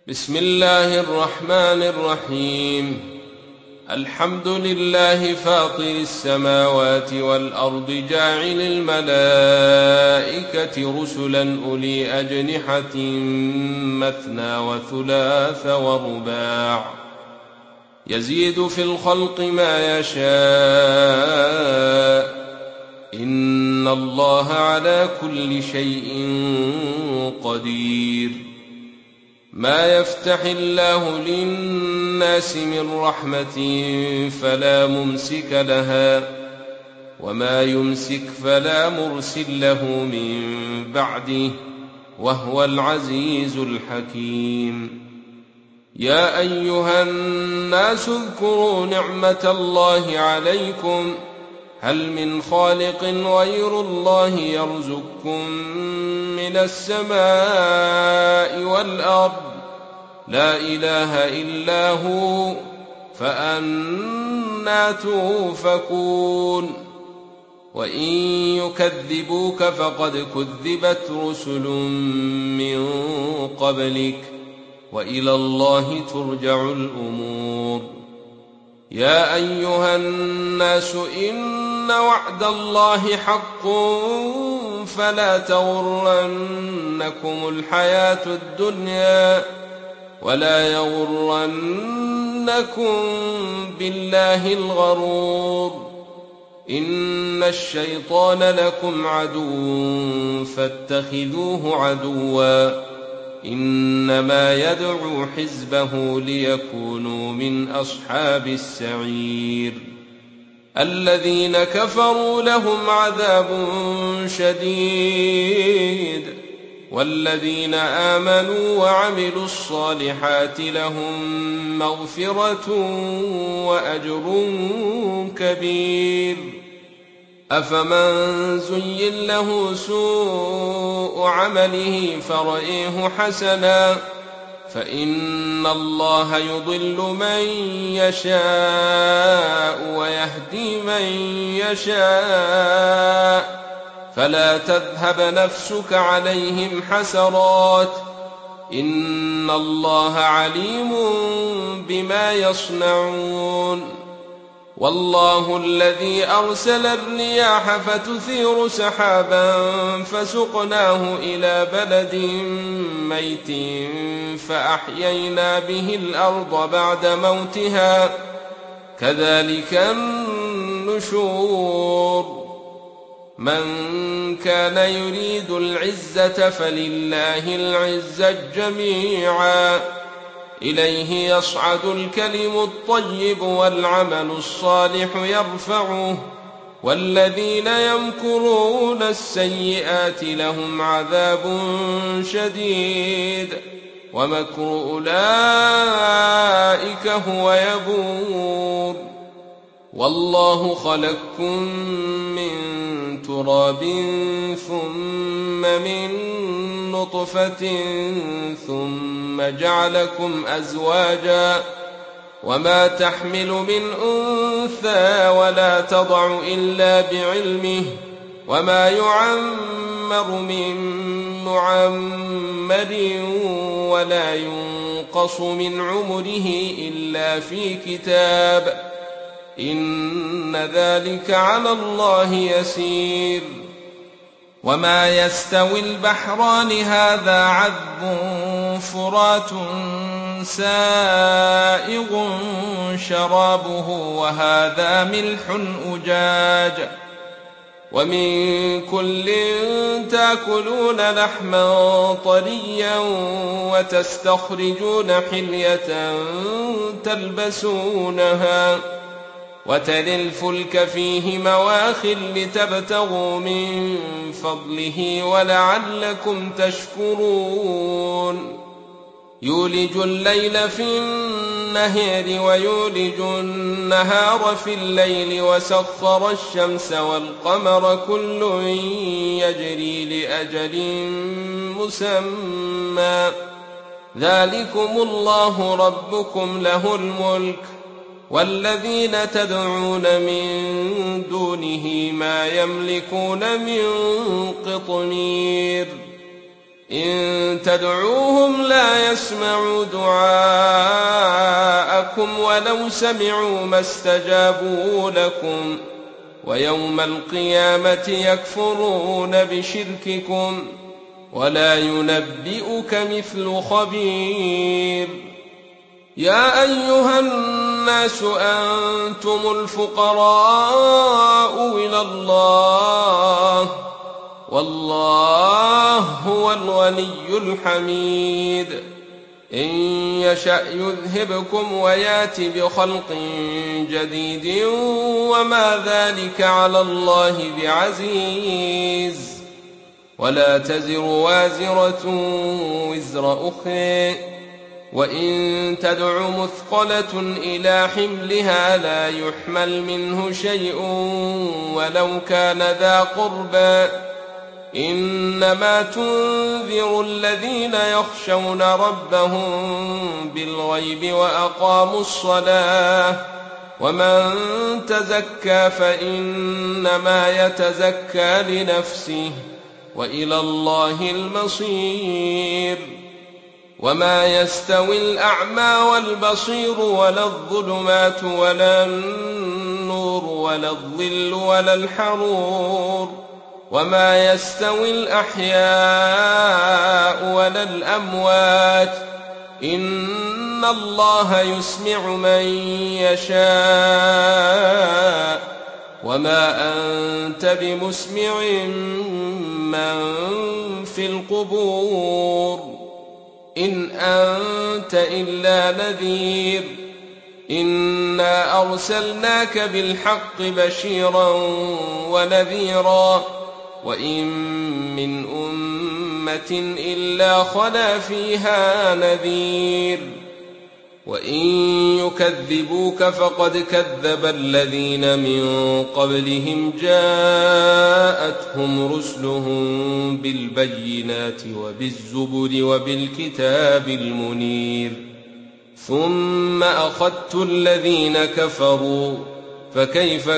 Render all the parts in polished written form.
بسم الله الرحمن الرحيم. الحمد لله فاطر السماوات والأرض جاعل الملائكة رسلا أولي أجنحة مثنى وثلاث ورباع يزيد في الخلق ما يشاء إن الله على كل شيء قدير. ما يفتح الله للناس من رحمة فلا ممسك لها وما يمسك فلا مرسل له من بعده وهو العزيز الحكيم. يا أيها الناس اذكروا نعمة الله عليكم هل من خالق غير الله يرزقكم من السماء والأرض لا إله إلا هو فأنى توفكون. وإن يكذبوك فقد كذبت رسل من قبلك وإلى الله ترجع الأمور. يا أيها الناس إن وعد الله حق فلا تغرنكم الحياة الدنيا ولا يغرنكم بالله الغرور. إن الشيطان لكم عدو فاتخذوه عدوا إنما يدعو حزبه ليكونوا من أصحاب السعير. الذين كفروا لهم عذاب شديد والذين آمنوا وعملوا الصالحات لهم مغفرة وأجر كبير. أفمن زين له سوء عمله فرأيه حسنا فإن الله يضل من يشاء ويهدي من يشاء فلا تذهب نفسك عليهم حسرات إن الله عليم بما يصنعون. والله الذي أرسل الرياح فتثير سحابا فسقناه إلى بلد ميت فأحيينا به الأرض بعد موتها كذلك النشور. من كان يريد العزة فلله العزة جميعا إليه يصعد الكلم الطيب والعمل الصالح يرفعه والذين يمكرون السيئات لهم عذاب شديد ومكر أولئك هو يبور. والله خلقكم من تراب ثم من نطفة ثم جعلكم أزواجا وما تحمل من أنثى ولا تضع إلا بعلمه وما يعمر من معمر ولا ينقص من عمره إلا في كتاب إن ذلك على الله يسير. وما يستوي البحران هذا عذب فرات سائغ شرابه وهذا ملح أجاج ومن كل تأكلون لحما طريا وتستخرجون حلية تلبسونها وترى الفلك فيه مواخر لتبتغوا من فضله ولعلكم تشكرون. يولج الليل في النهار ويولج النهار في الليل وسخر الشمس والقمر كل يجري لأجل مسمى ذلكم الله ربكم له الملك والذين تدعون من دونه ما يملكون من قطمير. إن تدعوهم لا يسمعوا دعاءكم ولو سمعوا ما استجابوا لكم ويوم القيامة يكفرون بشرككم ولا ينبئك مثل خبير. يا أيها الناس أنتم الفقراء إلى الله والله هو الغني الحميد. إن يشأ يذهبكم ويات بخلق جديد وما ذلك على الله بعزيز. ولا تزر وازرة وزر أخرى وإن تدع مثقلة إلى حملها لا يحمل منه شيء ولو كان ذا قربى إنما تنذر الذين يخشون ربهم بالغيب وأقاموا الصلاة ومن تزكى فإنما يتزكى لنفسه وإلى الله المصير. وما يستوي الأعمى والبصير ولا الظلمات ولا النور ولا الظل ولا الحرور وما يستوي الأحياء ولا الأموات إن الله يسمع من يشاء وما أنت بمسمع من في القبور إن أنت إلا نذير. إنا أرسلناك بالحق بشيرا ونذيرا وإن من أمة إلا خلا فيها نذير. وإن يكذبوك فقد كذب الذين من قبلهم جاءتهم رسلهم بالبينات وبالزبر وبالكتاب المنير ثم أخذت الذين كفروا فكيف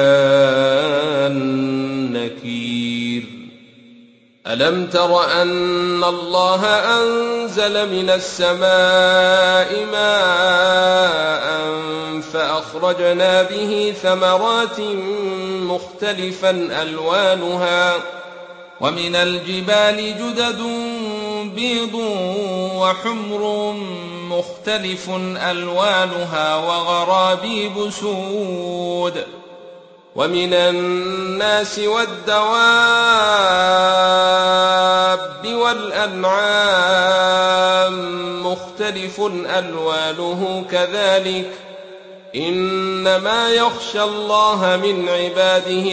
كان نكير. ألم تر أن الله أنزل من السماء ماء فأخرجنا به ثمرات مختلفا ألوانها ومن الجبال جدد بيض وحمر مختلف ألوانها وغرابيب سود ومن الناس والدواب والأنعام مختلف ألوانه كذلك إنما يخشى الله من عباده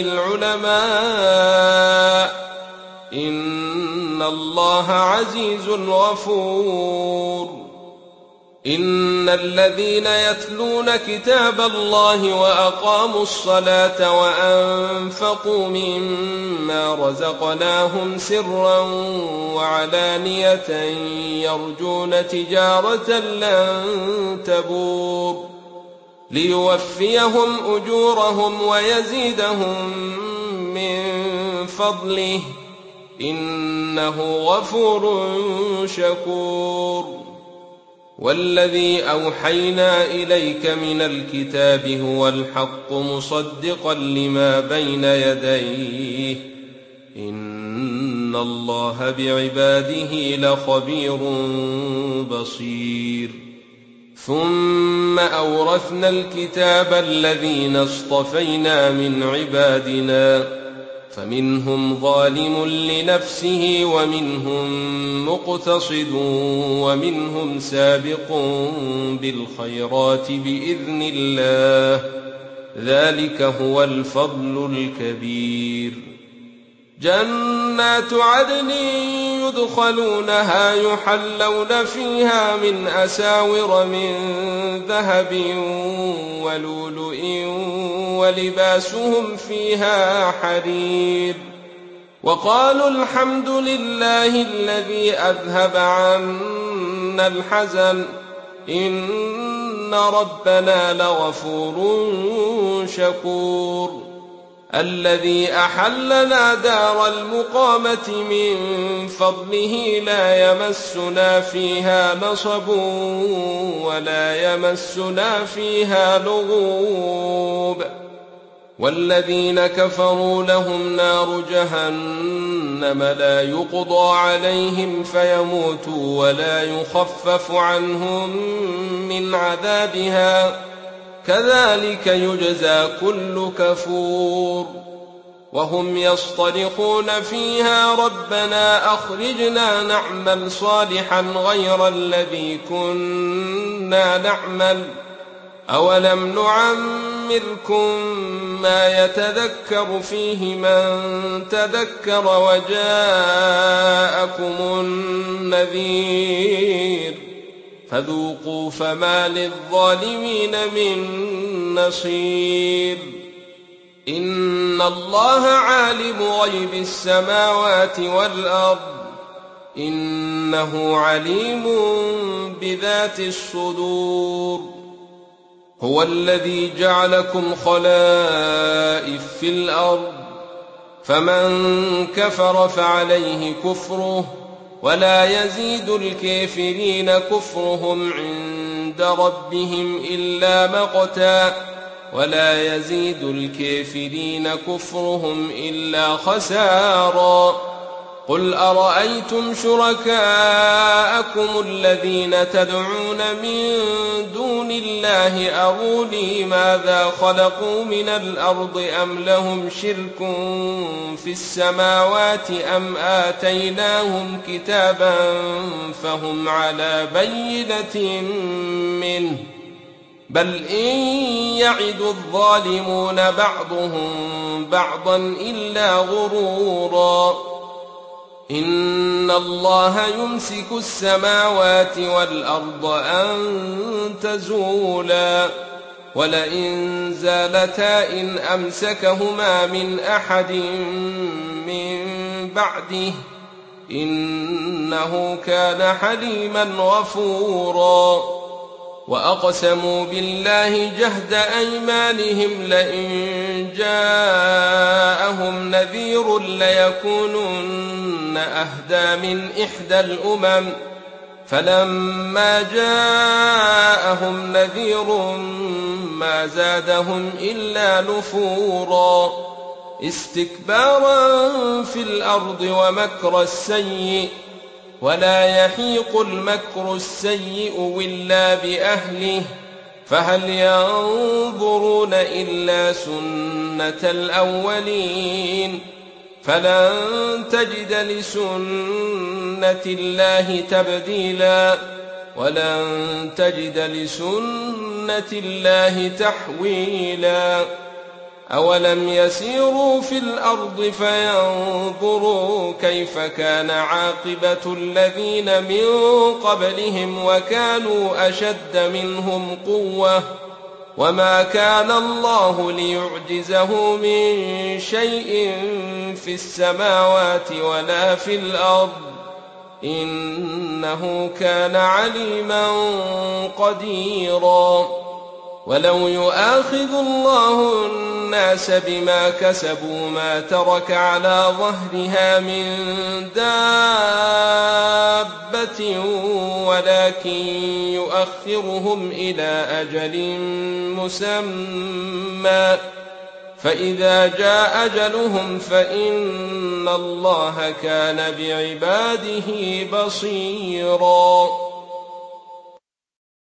العلماء إن الله عزيز غفور. إن الذين يتلون كتاب الله وأقاموا الصلاة وأنفقوا مما رزقناهم سرا وعلانية يرجون تجارة لن تبور ليوفيهم أجورهم ويزيدهم من فضله إنه غفور شكور. والذي أوحينا إليك من الكتاب هو الحق مصدقا لما بين يديه إن الله بعباده لخبير بصير. ثم أورثنا الكتاب الذين اصطفينا من عبادنا فمنهم ظالم لنفسه ومنهم مقتصد ومنهم سابق بالخيرات بإذن الله ذلك هو الفضل الكبير. جنات عدن يدخلونها يحلون فيها من أساور من ذهب ولؤلؤ ولباسهم فيها حرير وقالوا الحمد لله الذي أذهب عنا الحزن إن ربنا لغفور شكور. الذي أحلنا دار المقامة من فضله لا يمسنا فيها نصب ولا يمسنا فيها لغوب والذين كفروا لهم نار جهنم لا يقضى عليهم فيموتوا ولا يخفف عنهم من عذابها كذلك يجزى كل كفور وهم يصطرخون فيها ربنا أخرجنا نعمل صالحا غير الذي كنا نعمل أولم نعمركم ما يتذكر فيه من تذكر وجاءكم النذير فذوقوا فما للظالمين من نصير إن الله عالم غيب السماوات والأرض إنه عليم بذات الصدور هو الذي جعلكم خلائف في الأرض فمن كفر فعليه كفره ولا يزيد الكافرين كفرهم عند ربهم إلا مقتا ولا يزيد الكافرين كفرهم إلا خسارا قل أرأيتم شركاءكم الذين تدعون من دون الله أروني ماذا خلقوا من الأرض أم لهم شرك في السماوات أم آتيناهم كتابا فهم على بينة منه بل إن يعد الظالمون بعضهم بعضا إلا غرورا إن الله يمسك السماوات والأرض أن تزولا ولئن زالتا إن أمسكهما من أحد من بعده إنه كان حليما غفورا وأقسموا بالله جهد أيمانهم لئن جاءهم نذير ليكونن أهدى من إحدى الأمم فلما جاءهم نذير ما زادهم إلا نفورا استكبارا في الأرض ومكر السيء ولا يحيق المكر السيء إلا بأهله فهل ينظرون إلا سنة الأولين فلن تجد لسنة الله تبديلا ولن تجد لسنة الله تحويلا أولم يسيروا في الأرض فينظروا كيف كان عاقبة الذين من قبلهم وكانوا أشد منهم قوة وما كان الله ليعجزه من شيء في السماوات ولا في الأرض إنه كان عليما قديرا ولو يؤاخذ الله الناس بما كسبوا ما ترك على ظهرها من دابة ولكن يؤخرهم إلى أجل مسمى فإذا جاء أجلهم فإن الله كان بعباده بصيرا